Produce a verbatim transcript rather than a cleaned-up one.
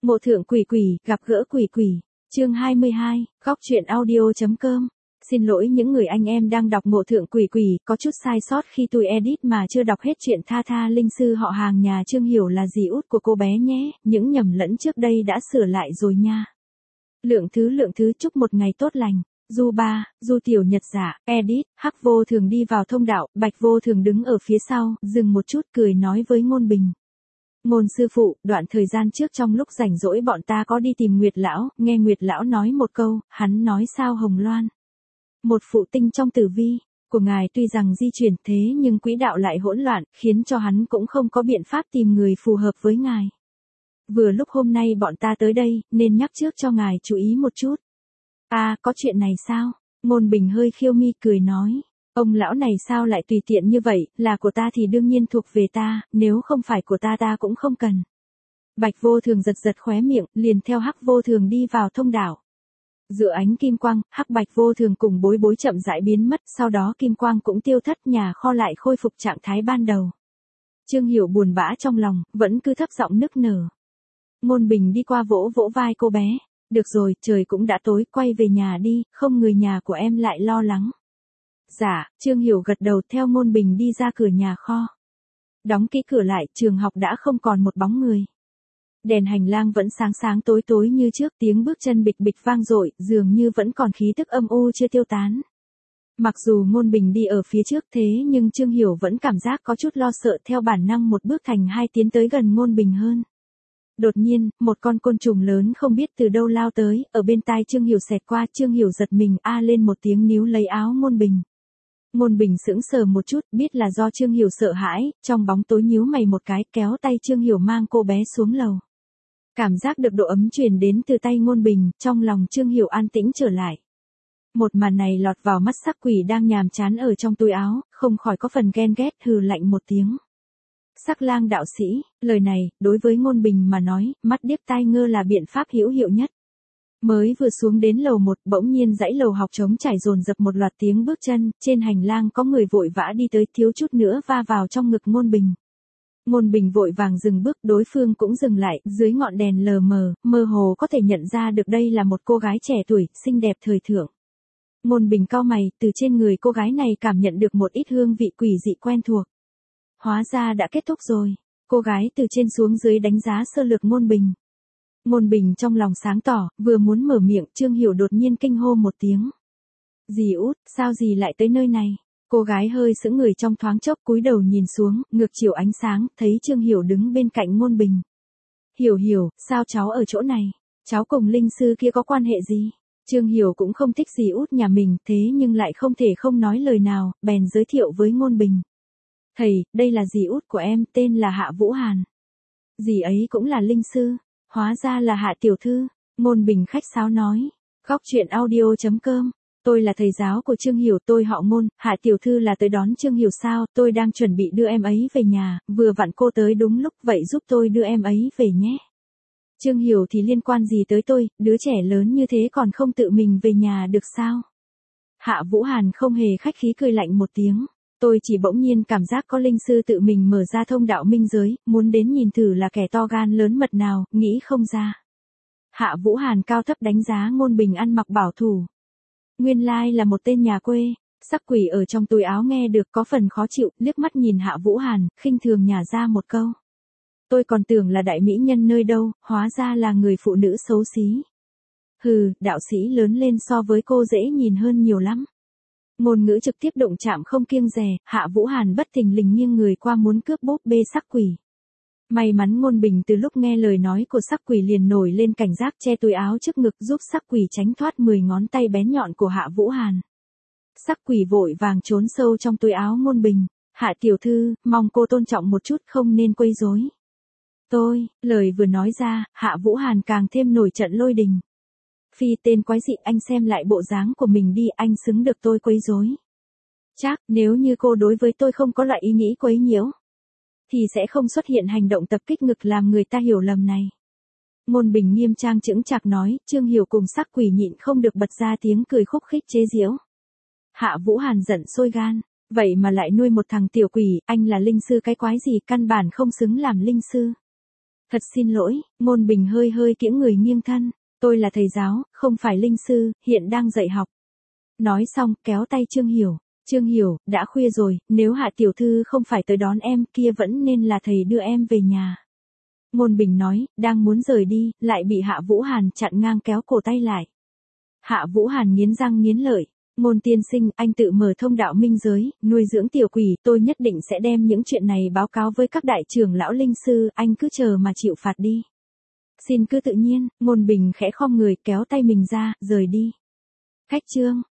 Ngộ thượng quỷ quỷ, gặp gỡ quỷ quỷ. Chương hai mươi hai, góc truyện audio.com. Xin lỗi những người anh em đang đọc Ngộ thượng quỷ quỷ, có chút sai sót khi tôi edit mà chưa đọc hết chuyện tha tha linh sư họ Hàng nhà Trương Hiểu là dì út của cô bé nhé, những nhầm lẫn trước đây đã sửa lại rồi nha. Lượng thứ lượng thứ chúc một ngày tốt lành. Du ba, Du tiểu nhật giả, edit, Hắc Vô Thường đi vào thông đạo, Bạch Vô Thường đứng ở phía sau, dừng một chút cười nói với Ngôn Bình. Ngôn sư phụ, đoạn thời gian trước trong lúc rảnh rỗi bọn ta có đi tìm Nguyệt Lão, nghe Nguyệt Lão nói một câu, hắn nói sao Hồng Loan. Một phụ tinh trong tử vi của ngài tuy rằng di chuyển thế nhưng quỹ đạo lại hỗn loạn, khiến cho hắn cũng không có biện pháp tìm người phù hợp với ngài. Vừa lúc hôm nay bọn ta tới đây, nên nhắc trước cho ngài chú ý một chút. À, có chuyện này sao? Ngôn Bình hơi khiêu mi cười nói. Ông lão này sao lại tùy tiện như vậy, là của ta thì đương nhiên thuộc về ta, nếu không phải của ta ta cũng không cần. Bạch Vô Thường giật giật khóe miệng, liền theo Hắc Vô Thường đi vào thông đạo. Giữa ánh kim quang, Hắc Bạch Vô Thường cùng bối bối chậm rãi biến mất, sau đó kim quang cũng tiêu thất, nhà kho lại khôi phục trạng thái ban đầu. Trương Hiểu buồn bã trong lòng, vẫn cứ thấp giọng nức nở. Ngôn Bình đi qua vỗ vỗ vai cô bé. Được rồi, trời cũng đã tối, quay về nhà đi, không người nhà của em lại lo lắng. Dạ, Trương Hiểu gật đầu theo Ngôn Bình đi ra cửa nhà kho. Đóng kỹ cửa lại, trường học đã không còn một bóng người. Đèn hành lang vẫn sáng sáng tối tối như trước, tiếng bước chân bịch bịch vang dội, dường như vẫn còn khí tức âm u chưa tiêu tán. Mặc dù Ngôn Bình đi ở phía trước thế nhưng Trương Hiểu vẫn cảm giác có chút lo sợ, theo bản năng một bước thành hai tiến tới gần Ngôn Bình hơn. Đột nhiên, một con côn trùng lớn không biết từ đâu lao tới, ở bên tai Trương Hiểu xẹt qua, Trương Hiểu giật mình a lên một tiếng níu lấy áo Ngôn Bình. Ngôn Bình sững sờ một chút, biết là do Trương Hiểu sợ hãi, trong bóng tối nhíu mày một cái, kéo tay Trương Hiểu mang cô bé xuống lầu. Cảm giác được độ ấm truyền đến từ tay Ngôn Bình, trong lòng Trương Hiểu an tĩnh trở lại. Một màn này lọt vào mắt Sắc Quỷ đang nhàm chán ở trong túi áo, không khỏi có phần ghen ghét, hừ lạnh một tiếng. Sắc Lang đạo sĩ, lời này, đối với Ngôn Bình mà nói, mắt điếc tai ngơ là biện pháp hữu hiệu nhất. Mới vừa xuống đến lầu một, bỗng nhiên dãy lầu học trống trải dồn dập một loạt tiếng bước chân, trên hành lang có người vội vã đi tới, thiếu chút nữa va vào trong ngực Ngôn Bình. Ngôn Bình vội vàng dừng bước, đối phương cũng dừng lại, dưới ngọn đèn lờ mờ, mơ hồ có thể nhận ra được đây là một cô gái trẻ tuổi, xinh đẹp thời thượng. Ngôn Bình cau mày, từ trên người cô gái này cảm nhận được một ít hương vị quỷ dị quen thuộc. Hóa ra đã kết thúc rồi. Cô gái từ trên xuống dưới đánh giá sơ lược Ngôn Bình. Ngôn Bình trong lòng sáng tỏ, vừa muốn mở miệng, Trương Hiểu đột nhiên kinh hô một tiếng. Dì út, sao dì lại tới nơi này? Cô gái hơi sững người trong thoáng chốc, cúi đầu nhìn xuống, ngược chiều ánh sáng, thấy Trương Hiểu đứng bên cạnh Ngôn Bình. Hiểu Hiểu, sao cháu ở chỗ này? Cháu cùng linh sư kia có quan hệ gì? Trương Hiểu cũng không thích dì út nhà mình, thế nhưng lại không thể không nói lời nào, bèn giới thiệu với Ngôn Bình. Thầy, đây là dì út của em, tên là Hạ Vũ Hàn. Dì ấy cũng là linh sư, hóa ra là Hạ tiểu thư. Ngôn Bình khách sáo nói. Góc truyện audio.com. Tôi là thầy giáo của Trương Hiểu, tôi họ Ngôn, Hạ tiểu thư là tới đón Trương Hiểu sao, tôi đang chuẩn bị đưa em ấy về nhà, vừa vặn cô tới đúng lúc, vậy giúp tôi đưa em ấy về nhé. Trương Hiểu thì liên quan gì tới tôi, đứa trẻ lớn như thế còn không tự mình về nhà được sao? Hạ Vũ Hàn không hề khách khí cười lạnh một tiếng. Tôi chỉ bỗng nhiên cảm giác có linh sư tự mình mở ra thông đạo minh giới, muốn đến nhìn thử là kẻ to gan lớn mật nào, nghĩ không ra. Hạ Vũ Hàn cao thấp đánh giá Ngôn Bình ăn mặc bảo thủ. Nguyên lai là một tên nhà quê. Sắc Quỷ ở trong túi áo nghe được có phần khó chịu, liếc mắt nhìn Hạ Vũ Hàn, khinh thường nhả ra một câu. Tôi còn tưởng là đại mỹ nhân nơi đâu, hóa ra là người phụ nữ xấu xí. Hừ, đạo sĩ lớn lên so với cô dễ nhìn hơn nhiều lắm. Ngôn ngữ trực tiếp động chạm không kiêng dè, Hạ Vũ Hàn bất thình lình nghiêng người qua muốn cướp búp bê Sắc Quỷ. May mắn Ngôn Bình từ lúc nghe lời nói của Sắc Quỷ liền nổi lên cảnh giác, che túi áo trước ngực giúp Sắc Quỷ tránh thoát mười ngón tay bén nhọn của Hạ Vũ Hàn. Sắc Quỷ vội vàng trốn sâu trong túi áo Ngôn Bình. Hạ tiểu thư, mong cô tôn trọng một chút, không nên quấy rối. Tôi, lời vừa nói ra, Hạ Vũ Hàn càng thêm nổi trận lôi đình. Phi tên quái dị, anh xem lại bộ dáng của mình đi, anh xứng được tôi quấy rối. Chắc, nếu như cô đối với tôi không có loại ý nghĩ quấy nhiễu, thì sẽ không xuất hiện hành động tập kích ngực làm người ta hiểu lầm này. Ngôn Bình nghiêm trang chững chạc nói, Trương Hiểu cùng Sắc Quỷ nhịn không được bật ra tiếng cười khúc khích chế giễu. Hạ Vũ Hàn giận sôi gan, vậy mà lại nuôi một thằng tiểu quỷ, anh là linh sư cái quái gì, căn bản không xứng làm linh sư. Thật xin lỗi, Ngôn Bình hơi hơi kiễng người nghiêng thân. Tôi là thầy giáo, không phải linh sư, hiện đang dạy học. Nói xong, kéo tay Trương Hiểu. Trương Hiểu, đã khuya rồi, nếu Hạ tiểu thư không phải tới đón em, kia vẫn nên là thầy đưa em về nhà. Ngôn Bình nói, đang muốn rời đi, lại bị Hạ Vũ Hàn chặn ngang kéo cổ tay lại. Hạ Vũ Hàn nghiến răng nghiến lợi. Ngôn tiên sinh, anh tự mở thông đạo minh giới, nuôi dưỡng tiểu quỷ, tôi nhất định sẽ đem những chuyện này báo cáo với các đại trưởng lão linh sư, anh cứ chờ mà chịu phạt đi. Xin cứ tự nhiên, Ngôn Bình khẽ khom người kéo tay mình ra, rời đi. Khách Trương.